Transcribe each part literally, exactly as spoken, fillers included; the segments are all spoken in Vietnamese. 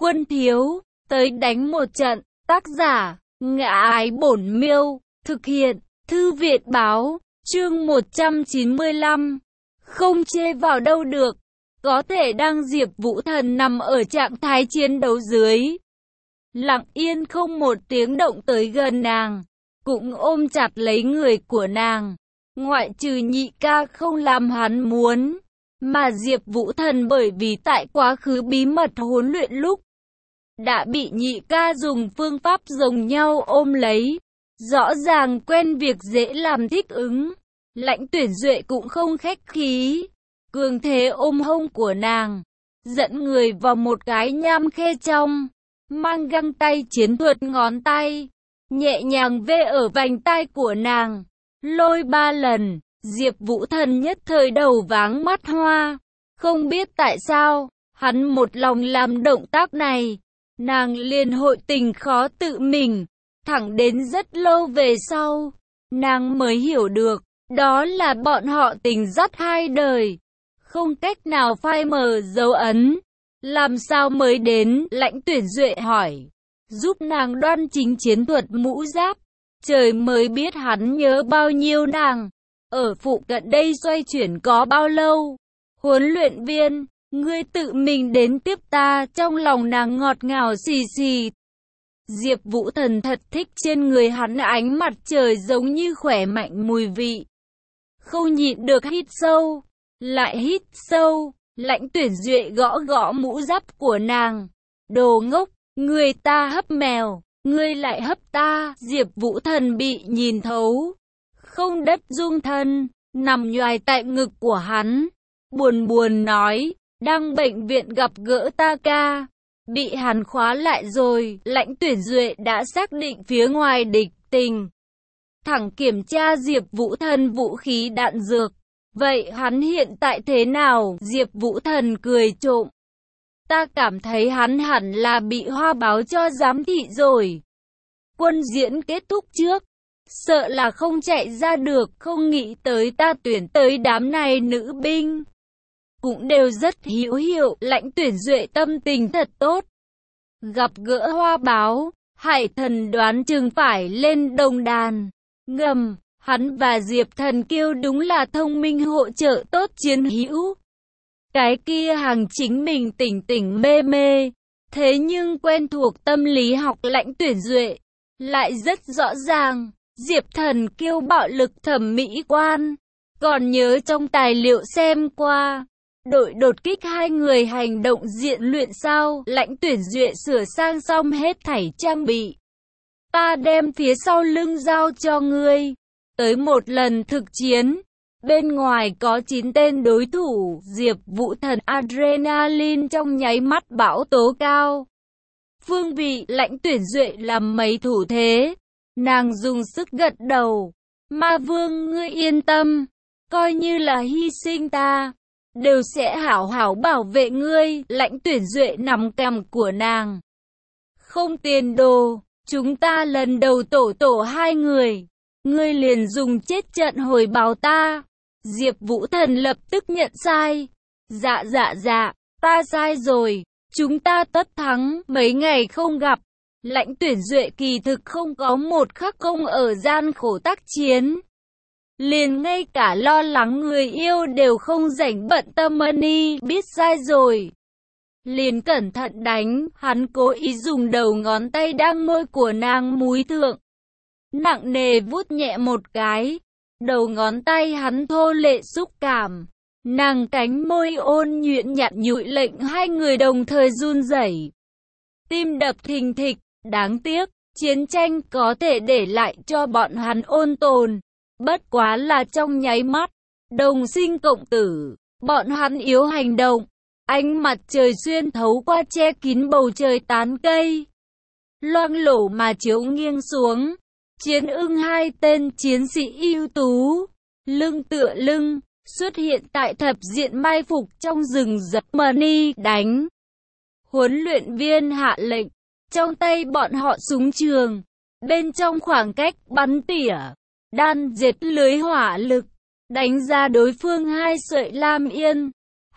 Quân thiếu, tới đánh một trận. Tác giả, Ngã Ái Bổn Miêu. Thực hiện, Thư Viện Báo. Chương một trăm chín mươi lăm. Không chê vào đâu được. Có thể đang Diệp Vũ Thần nằm ở trạng thái chiến đấu dưới. Lặng yên không một tiếng động tới gần nàng. Cũng ôm chặt lấy người của nàng. Ngoại trừ nhị ca không làm hắn muốn. Mà Diệp Vũ Thần bởi vì tại quá khứ bí mật huấn luyện lúc đã bị nhị ca dùng phương pháp giống nhau ôm lấy. Rõ ràng quen việc dễ làm thích ứng. Lãnh Tuyển Duệ cũng không khách khí. Cường thế ôm hông của nàng. Dẫn người vào một cái nham khe trong. Mang găng tay chiến thuật ngón tay. Nhẹ nhàng vê ở vành tai của nàng. Lôi ba lần. Diệp Vũ Thần nhất thời đầu váng mắt hoa. Không biết tại sao, hắn một lòng làm động tác này. Nàng liền hội tình khó tự mình. Thẳng đến rất lâu về sau, nàng mới hiểu được, đó là bọn họ tình dắt hai đời. Không cách nào phai mờ dấu ấn. Làm sao mới đến? Lãnh Tuyển Duệ hỏi. Giúp nàng đoan chính chiến thuật mũ giáp. Trời mới biết hắn nhớ bao nhiêu nàng. Ở phụ cận đây xoay chuyển có bao lâu? Huấn luyện viên, ngươi tự mình đến tiếp ta. Trong lòng nàng ngọt ngào xì xì. Diệp Vũ Thần thật thích trên người hắn ánh mặt trời giống như khỏe mạnh mùi vị. Không nhịn được hít sâu. Lại hít sâu. Lãnh Tuyển Duệ gõ gõ mũ giáp của nàng. Đồ ngốc, người ta hấp mèo, ngươi lại hấp ta. Diệp Vũ Thần bị nhìn thấu. Không đất dung thân, nằm nhoài tại ngực của hắn. Buồn buồn nói, đang bệnh viện gặp gỡ ta ca. Bị hắn khóa lại rồi. Lãnh Tuyển Duệ đã xác định phía ngoài địch tình. Thẳng kiểm tra Diệp Vũ Thần vũ khí đạn dược. Vậy hắn hiện tại thế nào? Diệp Vũ Thần cười trộm. Ta cảm thấy hắn hẳn là bị Hoa báo cho giám thị rồi. Quân diễn kết thúc trước. Sợ là không chạy ra được. Không nghĩ tới ta tuyển tới đám này nữ binh. Cũng đều rất hữu hiệu. Lãnh Tuyển Duệ tâm tình thật tốt. Gặp gỡ Hoa báo, Hải Thần đoán chừng phải lên đồng đàn. Ngầm, hắn và Diệp Thần Kiêu đúng là thông minh hỗ trợ tốt chiến hữu. Cái kia hàng chính mình tỉnh tỉnh mê mê. Thế nhưng quen thuộc tâm lý học Lãnh Tuyển Duệ lại rất rõ ràng. Diệp Thần Kiêu bạo lực thẩm mỹ quan. Còn nhớ trong tài liệu xem qua. Đội đột kích hai người hành động diện luyện sao? Lãnh Tuyển Duệ sửa sang xong hết thảy trang bị. Ta đem phía sau lưng giao cho ngươi. Tới một lần thực chiến. Bên ngoài có chín tên đối thủ. Diệp Vũ Thần adrenaline trong nháy mắt bão tố cao. Phương vị Lãnh Tuyển Duệ làm mấy thủ thế. Nàng dùng sức gật đầu. Ma Vương ngươi yên tâm. Coi như là hy sinh ta. Đều sẽ hảo hảo bảo vệ ngươi. Lãnh Tuyển Duệ nắm cằm của nàng. Không tiền đồ. Chúng ta lần đầu tổ tổ hai người. Ngươi liền dùng chết trận hồi báo ta. Diệp Vũ Thần lập tức nhận sai. Dạ dạ dạ. Ta sai rồi. Chúng ta tất thắng. Mấy ngày không gặp. Lãnh Tuyển Duệ kỳ thực không có một khắc công ở gian khổ tác chiến. Liền ngay cả lo lắng người yêu đều không rảnh bận tâm Money, biết sai rồi. Liền cẩn thận đánh, hắn cố ý dùng đầu ngón tay đang môi của nàng múi thượng. Nặng nề vuốt nhẹ một cái, đầu ngón tay hắn thô lệ xúc cảm. Nàng cánh môi ôn nhuyễn nhạt nhụi lệnh hai người đồng thời run rẩy. Tim đập thình thịch, đáng tiếc, chiến tranh có thể để lại cho bọn hắn ôn tồn. Bất quá là trong nháy mắt, đồng sinh cộng tử, bọn hắn yếu hành động. Ánh mặt trời xuyên thấu qua che kín bầu trời tán cây. Loang lổ mà chiếu nghiêng xuống. Chiến ưng hai tên chiến sĩ ưu tú, lưng tựa lưng, xuất hiện tại thập diện mai phục trong rừng rậm. Money đánh. Huấn luyện viên hạ lệnh, trong tay bọn họ súng trường, bên trong khoảng cách bắn tỉa, đan dệt lưới hỏa lực, đánh ra đối phương hai sợi lam yên.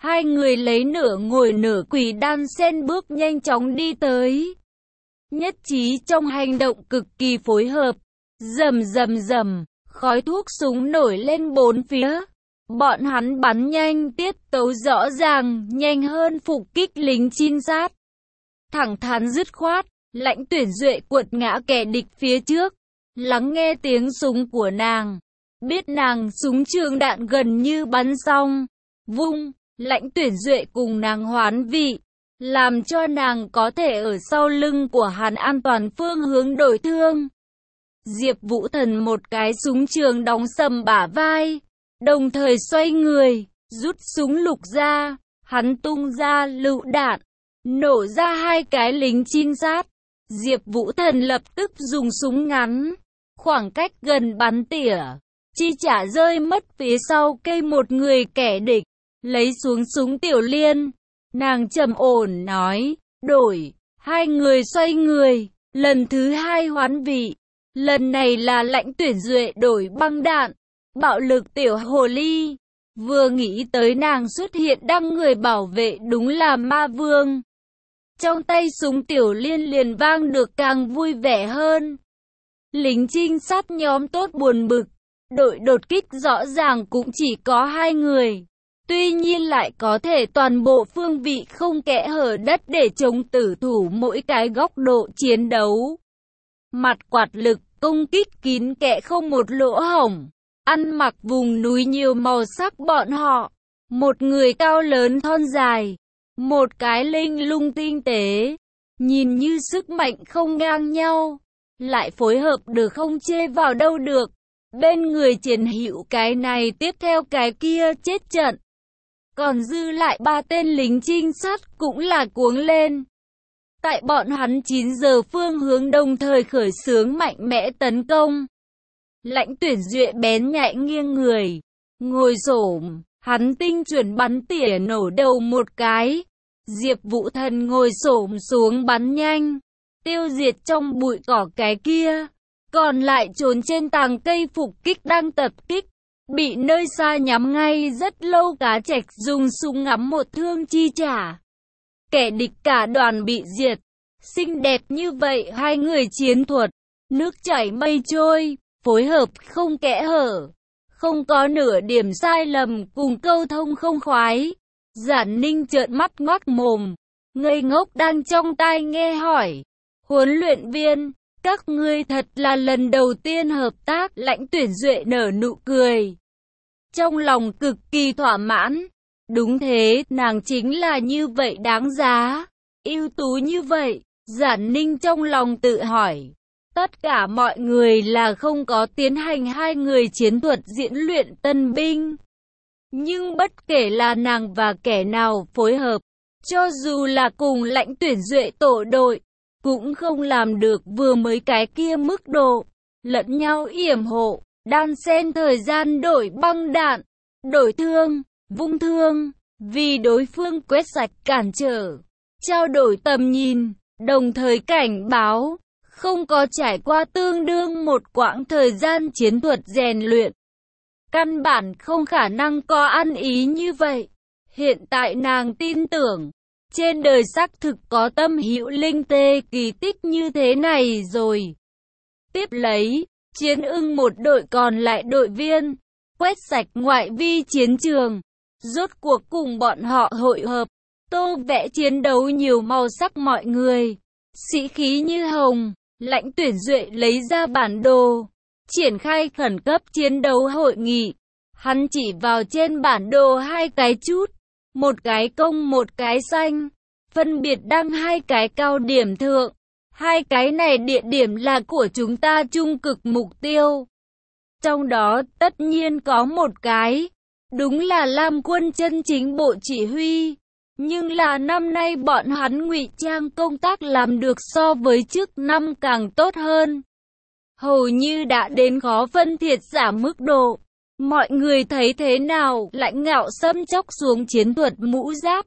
Hai người lấy nửa ngồi nửa quỳ đan xen bước nhanh chóng đi tới. Nhất trí trong hành động cực kỳ phối hợp. Rầm rầm rầm, khói thuốc súng nổi lên bốn phía. Bọn hắn bắn nhanh, tiết tấu rõ ràng, nhanh hơn phục kích lính trinh sát. Thẳng thắn dứt khoát, Lãnh Tuyển Duệ quật ngã kẻ địch phía trước. Lắng nghe tiếng súng của nàng, biết nàng súng trường đạn gần như bắn xong. Vung, Lãnh Tuyển Duệ cùng nàng hoán vị, làm cho nàng có thể ở sau lưng của hắn an toàn phương hướng đổi thương. Diệp Vũ Thần một cái súng trường đóng sầm bả vai, đồng thời xoay người, rút súng lục ra, hắn tung ra lựu đạn, nổ ra hai cái lính trinh sát. Diệp Vũ Thần lập tức dùng súng ngắn, khoảng cách gần bắn tỉa, chi trả rơi mất phía sau cây một người kẻ địch, lấy xuống súng tiểu liên. Nàng trầm ổn nói, đổi, hai người xoay người, lần thứ hai hoán vị. Lần này là Lãnh Tuyển Duệ đổi băng đạn, bạo lực tiểu hồ ly. Vừa nghĩ tới nàng xuất hiện đăng người bảo vệ đúng là ma vương. Trong tay súng tiểu liên liền vang được càng vui vẻ hơn. Lính trinh sát nhóm tốt buồn bực, đội đột kích rõ ràng cũng chỉ có hai người. Tuy nhiên lại có thể toàn bộ phương vị không kẽ hở đất để chống tử thủ mỗi cái góc độ chiến đấu. Mặt quạt lực, công kích kín kẽ không một lỗ hổng. Ăn mặc vùng núi nhiều màu sắc bọn họ. Một người cao lớn thon dài, một cái linh lung tinh tế. Nhìn như sức mạnh không ngang nhau, lại phối hợp được không chê vào đâu được. Bên người Triển Hữu cái này tiếp theo cái kia chết trận. Còn dư lại ba tên lính trinh sát cũng là cuống lên. Tại bọn hắn chín giờ phương hướng đồng thời khởi xướng mạnh mẽ tấn công. Lãnh Tuyển Duệ bén nhạy nghiêng người, ngồi xổm, hắn tinh chuẩn bắn tỉa nổ đầu một cái. Diệp Vũ Thần ngồi xổm xuống bắn nhanh, tiêu diệt trong bụi cỏ cái kia. Còn lại trốn trên tàng cây phục kích đang tập kích. Bị nơi xa nhắm ngay rất lâu cá trạch dùng súng ngắm một thương chi trả. Kẻ địch cả đoàn bị diệt. Xinh đẹp như vậy hai người chiến thuật, nước chảy mây trôi, phối hợp không kẽ hở. Không có nửa điểm sai lầm cùng câu thông không khoái. Giản Ninh trợn mắt ngoác mồm, ngây ngốc đang trong tai nghe hỏi. Huấn luyện viên, các ngươi thật là lần đầu tiên hợp tác. Lãnh Tuyển Duệ nở nụ cười, trong lòng cực kỳ thỏa mãn. Đúng thế, nàng chính là như vậy đáng giá, ưu tú như vậy. Giản Ninh trong lòng tự hỏi. Tất cả mọi người là không có tiến hành hai người chiến thuật diễn luyện tân binh. Nhưng bất kể là nàng và kẻ nào phối hợp, cho dù là cùng Lãnh Tuyển Duệ tổ đội, cũng không làm được vừa mới cái kia mức độ. Lẫn nhau yểm hộ, đan xen thời gian đổi băng đạn, đổi thương, vung thương, vì đối phương quét sạch cản trở, trao đổi tầm nhìn, đồng thời cảnh báo, không có trải qua tương đương một quãng thời gian chiến thuật rèn luyện. Căn bản không khả năng có ăn ý như vậy. Hiện tại nàng tin tưởng, trên đời xác thực có tâm hữu linh tê kỳ tích như thế này rồi. Tiếp lấy, Chiến Ưng một đội còn lại đội viên, quét sạch ngoại vi chiến trường, rốt cuộc cùng bọn họ hội hợp, tô vẽ chiến đấu nhiều màu sắc mọi người, sĩ khí như hồng. Lãnh Tuyển Duệ lấy ra bản đồ, triển khai khẩn cấp chiến đấu hội nghị. Hắn chỉ vào trên bản đồ hai cái chút, một cái công một cái xanh, phân biệt đăng hai cái cao điểm thượng. Hai cái này địa điểm là của chúng ta trung cực mục tiêu. Trong đó tất nhiên có một cái, đúng là Lam quân chân chính bộ chỉ huy. Nhưng là năm nay bọn hắn ngụy trang công tác làm được so với trước năm càng tốt hơn. Hầu như đã đến khó phân thiệt giả mức độ. Mọi người thấy thế nào? Lãnh Ngạo Sâm chóc xuống chiến thuật mũ giáp.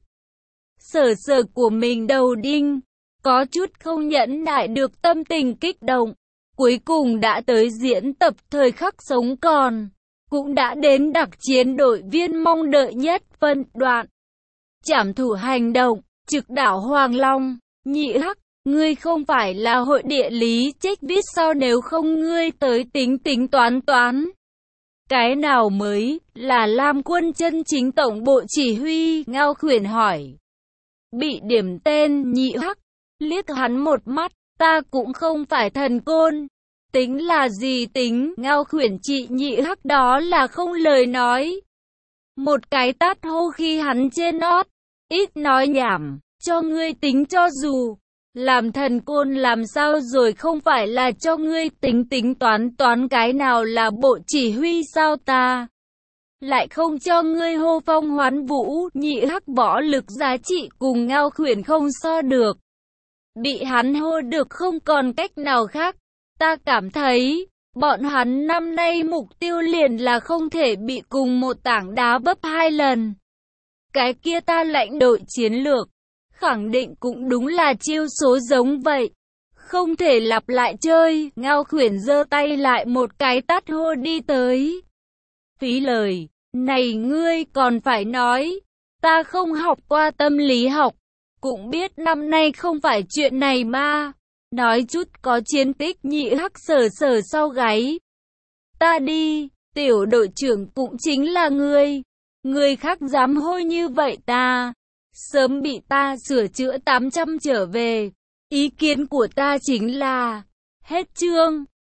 Sở sở của mình đầu đinh, có chút không nhẫn nại được tâm tình kích động. Cuối cùng đã tới diễn tập thời khắc sống còn. Cũng đã đến đặc chiến đội viên mong đợi nhất phân đoạn. trảm thủ hành động, trực đảo Hoàng Long. Nhị Hắc, ngươi không phải là hội địa lý trách viết sao nếu không ngươi tới tính tính toán toán. Cái nào mới là Lam quân chân chính tổng bộ chỉ huy? Ngao Khuyển hỏi. Bị điểm tên Nhị Hắc, liếc hắn một mắt, ta cũng không phải thần côn. Tính là gì tính? Ngao Khuyển trị Nhị Hắc đó là không lời nói. Một cái tát hô khi hắn trên nót, ít nói nhảm, cho ngươi tính cho dù. Làm thần côn làm sao rồi không phải là cho ngươi tính tính toán toán cái nào là bộ chỉ huy sao ta? Lại không cho ngươi hô phong hoán vũ. Nhị Hắc võ lực giá trị cùng Ngao Khuyển không so được. Bị hắn hô được không còn cách nào khác. Ta cảm thấy, bọn hắn năm nay mục tiêu liền là không thể bị cùng một tảng đá vấp hai lần. Cái kia ta lãnh đội chiến lược, khẳng định cũng đúng là chiêu số giống vậy. Không thể lặp lại chơi. Ngao Khuyển giơ tay lại một cái tát hô đi tới. Phí lời, này ngươi còn phải nói, ta không học qua tâm lý học, cũng biết năm nay không phải chuyện này mà. Nói chút có chiến tích. Nhị Hắc sờ sờ sau gáy. Ta đi, tiểu đội trưởng cũng chính là ngươi. Người khác dám hôi như vậy ta, sớm bị ta sửa chữa tám trăm trở về. Ý kiến của ta chính là, hết chương.